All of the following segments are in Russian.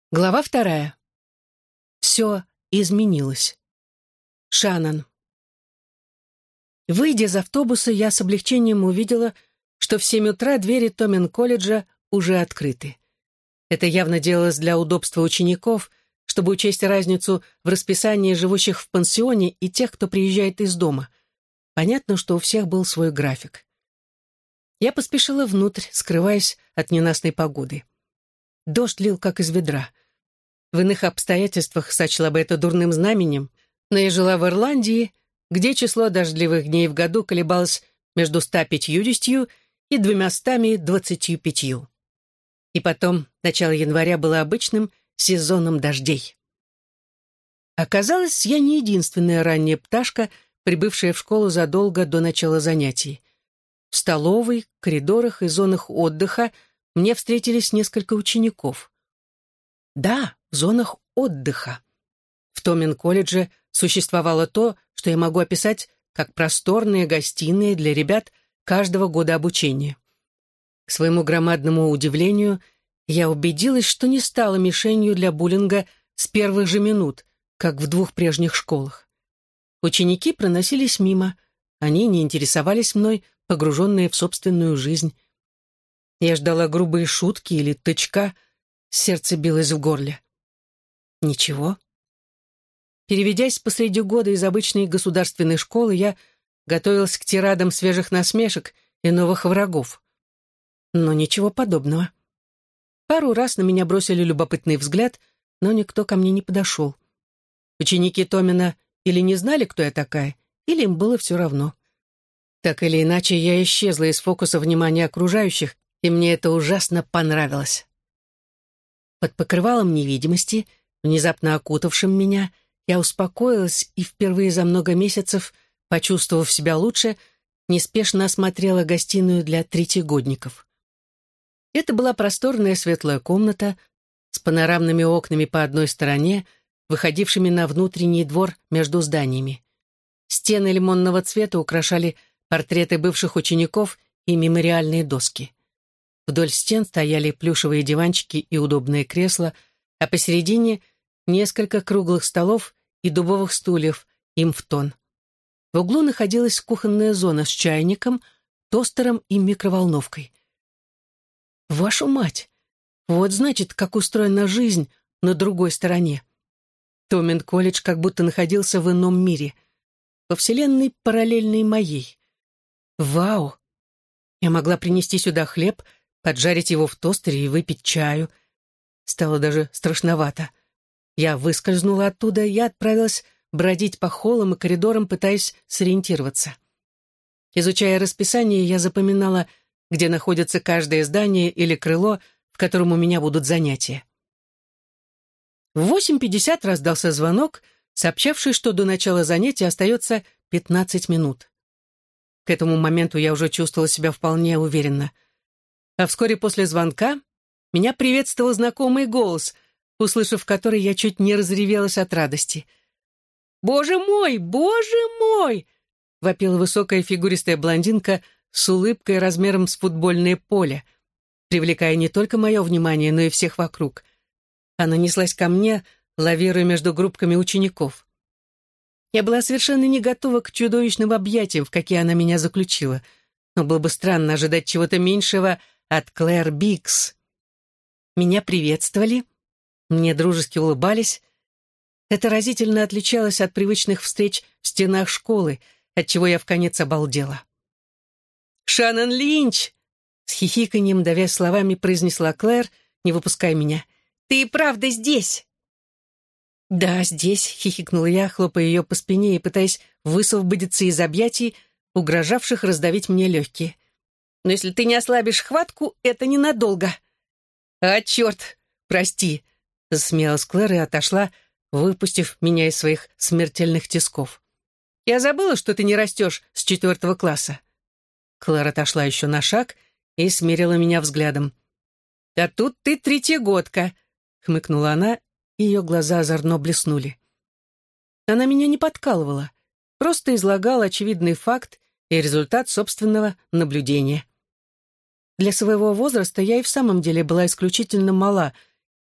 Глава 2. Все изменилось. Шаннон. Выйдя из автобуса, я с облегчением увидела, что в 7 утра двери Томин-колледжа уже открыты. Это явно делалось для удобства учеников, чтобы учесть разницу в расписании живущих в пансионе и тех, кто приезжает из дома. Понятно, что у всех был свой график. Я поспешила внутрь, скрываясь от ненастной погоды. Дождь лил как из ведра. В иных обстоятельствах сочла бы это дурным знаменем, но я жила в Ирландии, где число дождливых дней в году колебалось между 150 и 225. И потом, начало января было обычным сезоном дождей. Оказалось, я не единственная ранняя пташка, прибывшая в школу задолго до начала занятий. В столовой, коридорах и зонах отдыха мне встретились несколько учеников. Да, в зонах отдыха. В Томин-колледже существовало то, что я могу описать как просторные гостиные для ребят каждого года обучения. К своему громадному удивлению, я убедилась, что не стала мишенью для буллинга с первых же минут, как в 2 прежних школах. Ученики проносились мимо, они не интересовались мной, погруженные в собственную жизнь. Я ждала грубые шутки или тычка, сердце билось в горле. Ничего. Переведясь посреди года из обычной государственной школы, я готовилась к тирадам свежих насмешек и новых врагов. Но ничего подобного. Пару раз на меня бросили любопытный взгляд, но никто ко мне не подошел. Ученики Томина или не знали, кто я такая, или им было все равно. Так или иначе, я исчезла из фокуса внимания окружающих, и мне это ужасно понравилось. Под покрывалом невидимости, внезапно окутавшим меня, я успокоилась и впервые за много месяцев, почувствовав себя лучше, неспешно осмотрела гостиную для третьегодников. Это была просторная светлая комната с панорамными окнами по одной стороне, выходившими на внутренний двор между зданиями. Стены лимонного цвета украшали портреты бывших учеников и мемориальные доски. Вдоль стен стояли плюшевые диванчики и удобные кресла, а посередине несколько круглых столов и дубовых стульев, им в тон. В углу находилась кухонная зона с чайником, тостером и микроволновкой. Вашу мать! Вот значит, как устроена жизнь на другой стороне. Томин-колледж как будто находился в ином мире, во вселенной параллельной моей. Вау! Я могла принести сюда хлеб, поджарить его в тостере и выпить чаю. Стало даже страшновато. Я выскользнула оттуда и отправилась бродить по холлам и коридорам, пытаясь сориентироваться. Изучая расписание, я запоминала, где находится каждое здание или крыло, в котором у меня будут занятия. В 8:50 раздался звонок, сообщавший, что до начала занятия остается 15 минут. К этому моменту я уже чувствовала себя вполне уверенно. А вскоре после звонка меня приветствовал знакомый голос, услышав который, я чуть не разревелась от радости. «Боже мой! Боже мой!» — вопила высокая фигуристая блондинка с улыбкой размером с футбольное поле, привлекая не только мое внимание, но и всех вокруг. Она неслась ко мне, лавируя между группками учеников. Я была совершенно не готова к чудовищным объятиям, в какие она меня заключила, но было бы странно ожидать чего-то меньшего от Клэр Бикс. Меня приветствовали, мне дружески улыбались. Это разительно отличалось от привычных встреч в стенах школы, отчего я вконец обалдела. «Шаннон Линч!» — с хихиканьем, давя словами, произнесла Клэр, не выпуская меня. «Ты и правда здесь?» «Да, здесь», — хихикнула я, хлопая ее по спине и пытаясь высвободиться из объятий, угрожавших раздавить мне легкие. «Но если ты не ослабишь хватку, это ненадолго». «А, черт! Прости!» — засмеялась Клэр и отошла, выпустив меня из своих смертельных тисков. «Я забыла, что ты не растешь с 4 класса». Клэр отошла еще на шаг и смерила меня взглядом. «А тут ты третьегодка», — хмыкнула она, и ее глаза озорно блеснули. Она меня не подкалывала, просто излагала очевидный факт и результат собственного наблюдения. Для своего возраста я и в самом деле была исключительно мала,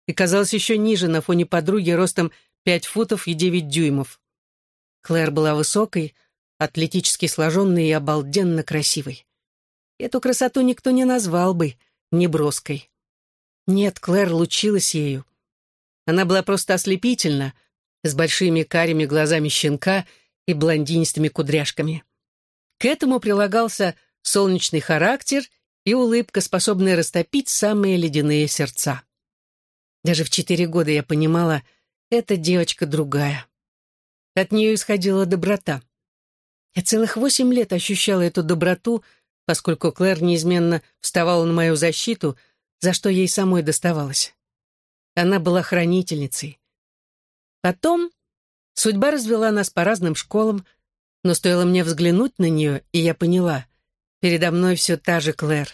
и казалась еще ниже на фоне подруги ростом 5 футов и 9 дюймов. Клэр была высокой, атлетически сложенной и обалденно красивой. Эту красоту никто не назвал бы неброской. Нет, Клэр лучилась ею. Она была просто ослепительна, с большими карими глазами щенка и блондинистыми кудряшками. К этому прилагался солнечный характер и улыбка, способная растопить самые ледяные сердца. Даже в 4 года я понимала, эта девочка другая. От нее исходила доброта. Я целых 8 лет ощущала эту доброту, поскольку Клэр неизменно вставала на мою защиту, за что ей самой доставалось. Она была хранительницей. Потом судьба развела нас по разным школам, но стоило мне взглянуть на нее, и я поняла, передо мной все та же Клэр.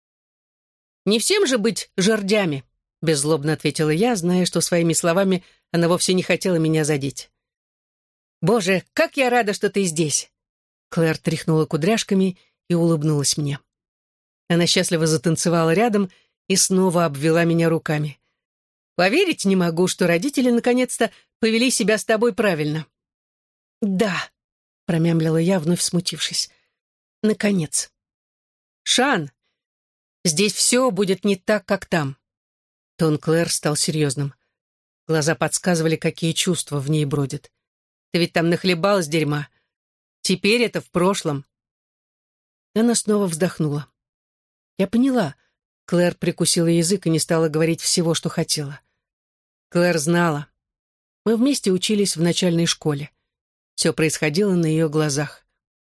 «Не всем же быть жердями», — беззлобно ответила я, зная, что своими словами она вовсе не хотела меня задеть. «Боже, как я рада, что ты здесь!» Клэр тряхнула кудряшками и улыбнулась мне. Она счастливо затанцевала рядом и снова обвела меня руками. «Поверить не могу, что родители наконец-то повели себя с тобой правильно». «Да», — промямлила я, вновь смутившись. «Наконец». «Шан, здесь все будет не так, как там». Тон Клэр стал серьезным. Глаза подсказывали, какие чувства в ней бродят. «Ты ведь там нахлебалась дерьма. Теперь это в прошлом». Она снова вздохнула. Я поняла. Клэр прикусила язык и не стала говорить всего, что хотела. Клэр знала. Мы вместе учились в начальной школе. Все происходило на ее глазах.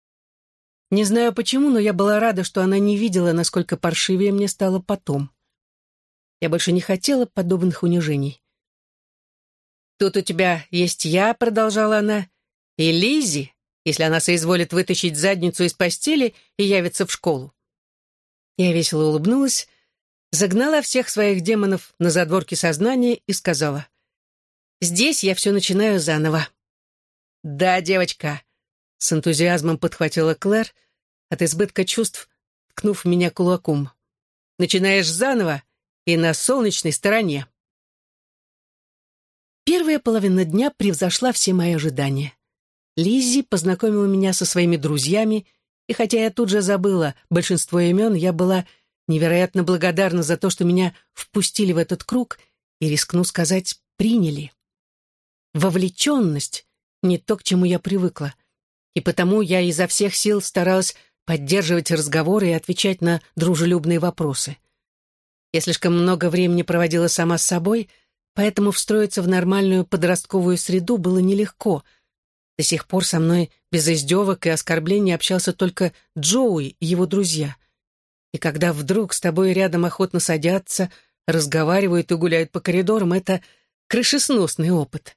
Не знаю почему, но я была рада, что она не видела, насколько паршивее мне стало потом. Я больше не хотела подобных унижений. «Тут у тебя есть я», — продолжала она, — «и Лиззи, если она соизволит вытащить задницу из постели и явится в школу». Я весело улыбнулась, загнала всех своих демонов на задворки сознания и сказала: «Здесь я все начинаю заново». «Да, девочка», — с энтузиазмом подхватила Клэр, от избытка чувств ткнув меня кулаком. «Начинаешь заново и на солнечной стороне». Первая половина дня превзошла все мои ожидания. Лиззи познакомила меня со своими друзьями, и хотя я тут же забыла большинство имен, я была невероятно благодарна за то, что меня впустили в этот круг и, рискну сказать, приняли. Вовлеченность — не то, к чему я привыкла, и потому я изо всех сил старалась поддерживать разговоры и отвечать на дружелюбные вопросы. Я слишком много времени проводила сама с собой, поэтому встроиться в нормальную подростковую среду было нелегко. До сих пор со мной без издевок и оскорблений общался только Джоуи и его друзья. И когда вдруг с тобой рядом охотно садятся, разговаривают и гуляют по коридорам, это крышесносный опыт.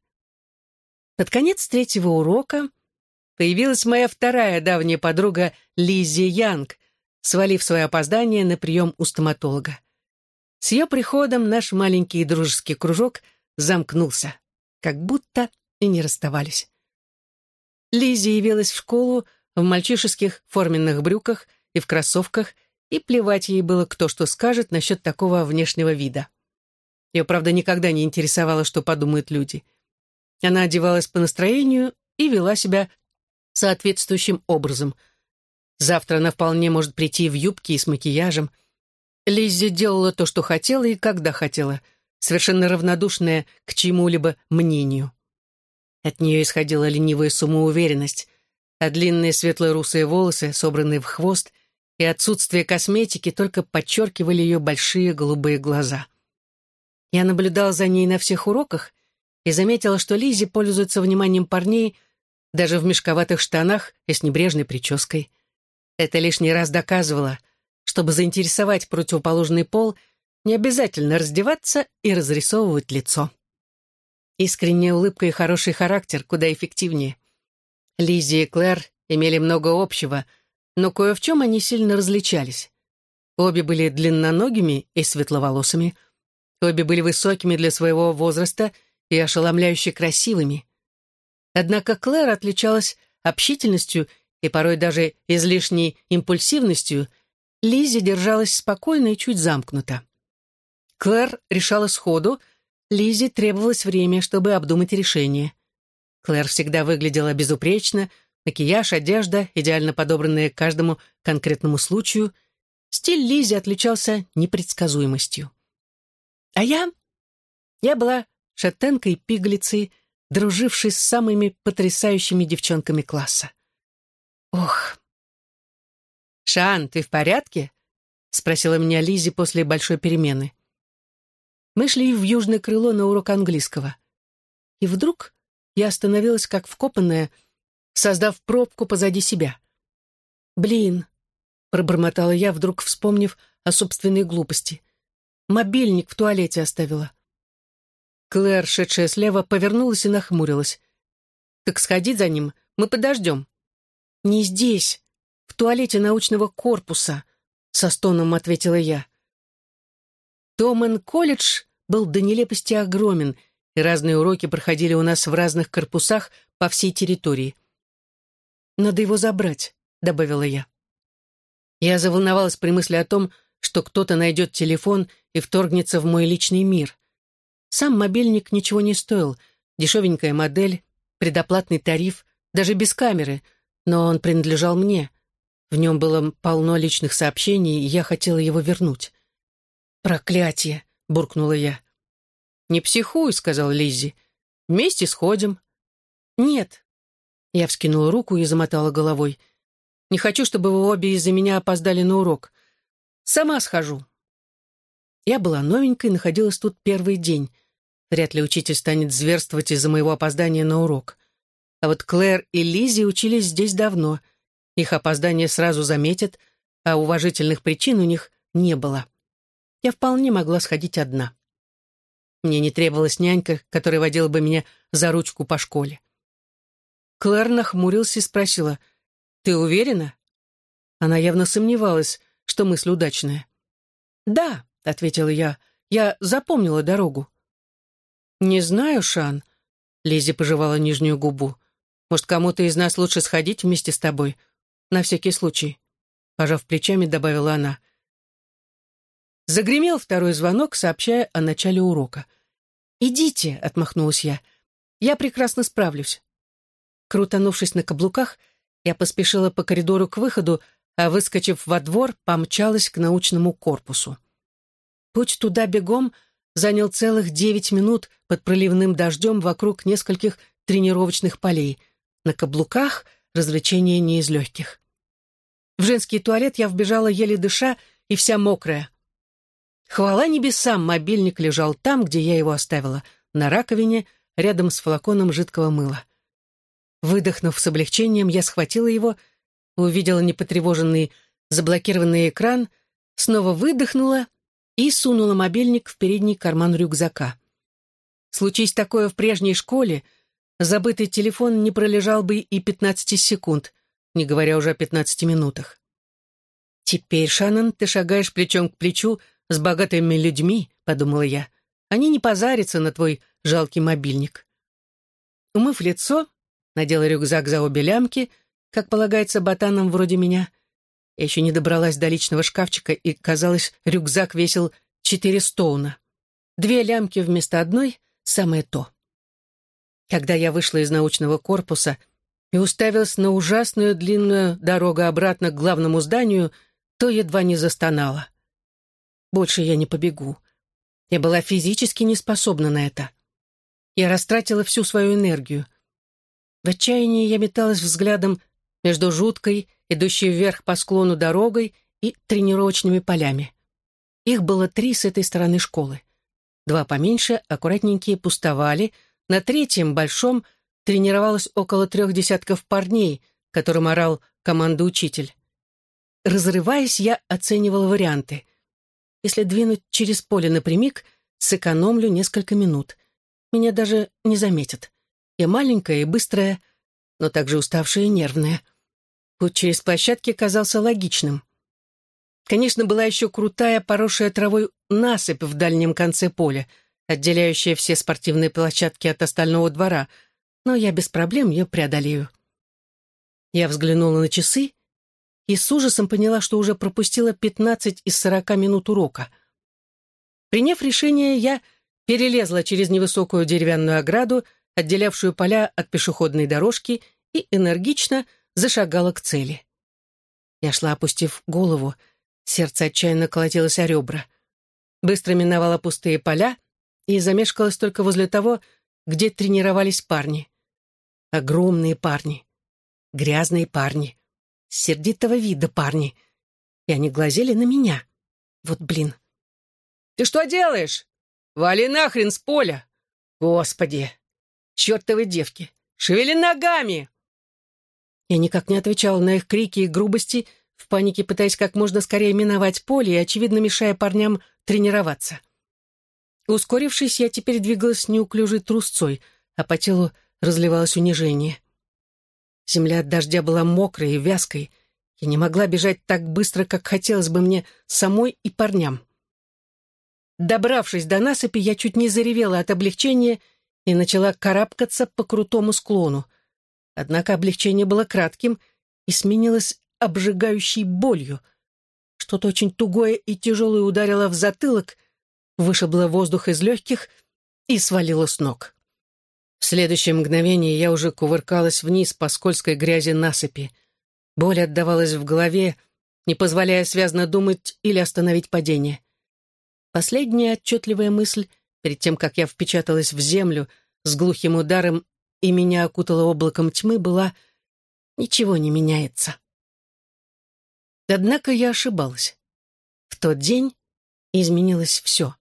Под конец 3-го урока появилась моя вторая давняя подруга Лиззи Янг, свалив свое опоздание на прием у стоматолога. С ее приходом наш маленький дружеский кружок замкнулся, как будто и не расставались. Лиззи явилась в школу в мальчишеских форменных брюках и в кроссовках, и плевать ей было, кто что скажет насчет такого внешнего вида. Ее, правда, никогда не интересовало, что подумают люди. Она одевалась по настроению и вела себя соответствующим образом. Завтра она вполне может прийти в юбке и с макияжем. Лиззи делала то, что хотела и когда хотела, совершенно равнодушная к чьему-либо мнению. От нее исходила ленивая самоуверенность, а длинные светло-русые волосы, собранные в хвост, и отсутствие косметики только подчеркивали ее большие голубые глаза. Я наблюдала за ней на всех уроках и заметила, что Лиззи пользуется вниманием парней даже в мешковатых штанах и с небрежной прической. Это лишний раз доказывало, чтобы заинтересовать противоположный пол, не обязательно раздеваться и разрисовывать лицо. Искренняя улыбка и хороший характер куда эффективнее. Лиззи и Клэр имели много общего, но кое в чем они сильно различались. Обе были длинноногими и светловолосыми, обе были высокими для своего возраста и ошеломляюще красивыми. Однако Клэр отличалась общительностью и порой даже излишней импульсивностью. Лиззи держалась спокойно и чуть замкнуто. Клэр решала сходу, Лизе требовалось время, чтобы обдумать решение. Клэр всегда выглядела безупречно, макияж, одежда, идеально подобранные к каждому конкретному случаю. Стиль Лизи отличался непредсказуемостью. А я была шатенкой-пигалицей, дружившей с самыми потрясающими девчонками класса. Ох! «Шан, ты в порядке?» — спросила меня Лизи после большой перемены. Мы шли в южное крыло на урок английского. И вдруг я остановилась как вкопанная, создав пробку позади себя. «Блин!» — пробормотала я, вдруг вспомнив о собственной глупости. «Мобильник в туалете оставила». Клэр, шедшая слева, повернулась и нахмурилась. «Так сходи за ним, мы подождем». «Не здесь, в туалете научного корпуса», — со стоном ответила я. Томен-колледж был до нелепости огромен, и разные уроки проходили у нас в разных корпусах по всей территории. «Надо его забрать», — добавила я. Я заволновалась при мысли о том, что кто-то найдет телефон и вторгнется в мой личный мир. Сам мобильник ничего не стоил, дешевенькая модель, предоплатный тариф, даже без камеры, но он принадлежал мне. В нем было полно личных сообщений, и я хотела его вернуть. «Проклятие!» — буркнула я. «Не психуй», — сказала Лиззи. «Вместе сходим». «Нет». Я вскинула руку и замотала головой. «Не хочу, чтобы вы обе из-за меня опоздали на урок. Сама схожу». Я была новенькой, находилась тут первый день. Вряд ли учитель станет зверствовать из-за моего опоздания на урок. А вот Клэр и Лиззи учились здесь давно. Их опоздание сразу заметят, а уважительных причин у них не было. Я вполне могла сходить одна. Мне не требовалась нянька, которая водила бы меня за ручку по школе. Клэр нахмурилась и спросила: «Ты уверена?» Она явно сомневалась, что мысль удачная. «Да», — ответила я, — «я запомнила дорогу». «Не знаю, Шан», — Лиззи пожевала нижнюю губу. «Может, кому-то из нас лучше сходить вместе с тобой? На всякий случай», — пожав плечами, добавила она. Загремел второй звонок, сообщая о начале урока. «Идите», — отмахнулась я, — «я прекрасно справлюсь». Крутанувшись на каблуках, я поспешила по коридору к выходу, а, выскочив во двор, помчалась к научному корпусу. Путь туда бегом занял целых 9 минут под проливным дождем вокруг нескольких тренировочных полей. На каблуках развлечение не из легких. В женский туалет я вбежала еле дыша и вся мокрая. Хвала небесам, мобильник лежал там, где я его оставила, на раковине, рядом с флаконом жидкого мыла. Выдохнув с облегчением, я схватила его, увидела непотревоженный заблокированный экран, снова выдохнула и сунула мобильник в передний карман рюкзака. Случись такое в прежней школе, забытый телефон не пролежал бы и 15 секунд, не говоря уже о 15 минутах. «Теперь, Шаннон, ты шагаешь плечом к плечу с богатыми людьми», — подумала я. «Они не позарятся на твой жалкий мобильник». Умыв лицо, надела рюкзак за обе лямки, как полагается ботанам вроде меня. Я еще не добралась до личного шкафчика, и, казалось, рюкзак весил 4 стоуна. 2 лямки вместо одной — самое то. Когда я вышла из научного корпуса и уставилась на ужасную длинную дорогу обратно к главному зданию, то едва не застонала. Больше я не побегу. Я была физически не способна на это. Я растратила всю свою энергию. В отчаянии я металась взглядом между жуткой, идущей вверх по склону дорогой, и тренировочными полями. Их было 3 с этой стороны школы. 2 поменьше, аккуратненькие, пустовали. На 3-м, большом, тренировалось около 3 десятков парней, которым орал команда-учитель. Разрываясь, я оценивала варианты. Если двинуть через поле напрямик, сэкономлю несколько минут. Меня даже не заметят. Я маленькая и быстрая, но также уставшая и нервная. Путь через площадки казался логичным. Конечно, была еще крутая, поросшая травой насыпь в дальнем конце поля, отделяющая все спортивные площадки от остального двора, но я без проблем ее преодолею. Я взглянула на часы и с ужасом поняла, что уже пропустила 15 из 40 минут урока. Приняв решение, я перелезла через невысокую деревянную ограду, отделявшую поля от пешеходной дорожки, и энергично зашагала к цели. Я шла, опустив голову, сердце отчаянно колотилось о ребра. Быстро миновала пустые поля и замешкалась только возле того, где тренировались парни. Огромные парни, грязные парни, сердитого вида парни. И они глазели на меня. Вот блин. «Ты что делаешь? Вали нахрен с поля! Господи! Чертовы девки! Шевели ногами!» Я никак не отвечала на их крики и грубости, в панике пытаясь как можно скорее миновать поле и, очевидно, мешая парням тренироваться. Ускорившись, я теперь двигалась неуклюжей трусцой, а по телу разливалось унижение. Земля от дождя была мокрой и вязкой. Я не могла бежать так быстро, как хотелось бы мне самой и парням. Добравшись до насыпи, я чуть не заревела от облегчения и начала карабкаться по крутому склону. Однако облегчение было кратким и сменилось обжигающей болью. Что-то очень тугое и тяжелое ударило в затылок, вышибло воздух из легких и свалило с ног. В следующее мгновение я уже кувыркалась вниз по скользкой грязи насыпи. Боль отдавалась в голове, не позволяя связно думать или остановить падение. Последняя отчетливая мысль, перед тем, как я впечаталась в землю с глухим ударом и меня окутало облаком тьмы, была: «Ничего не меняется». Однако я ошибалась. В тот день изменилось все.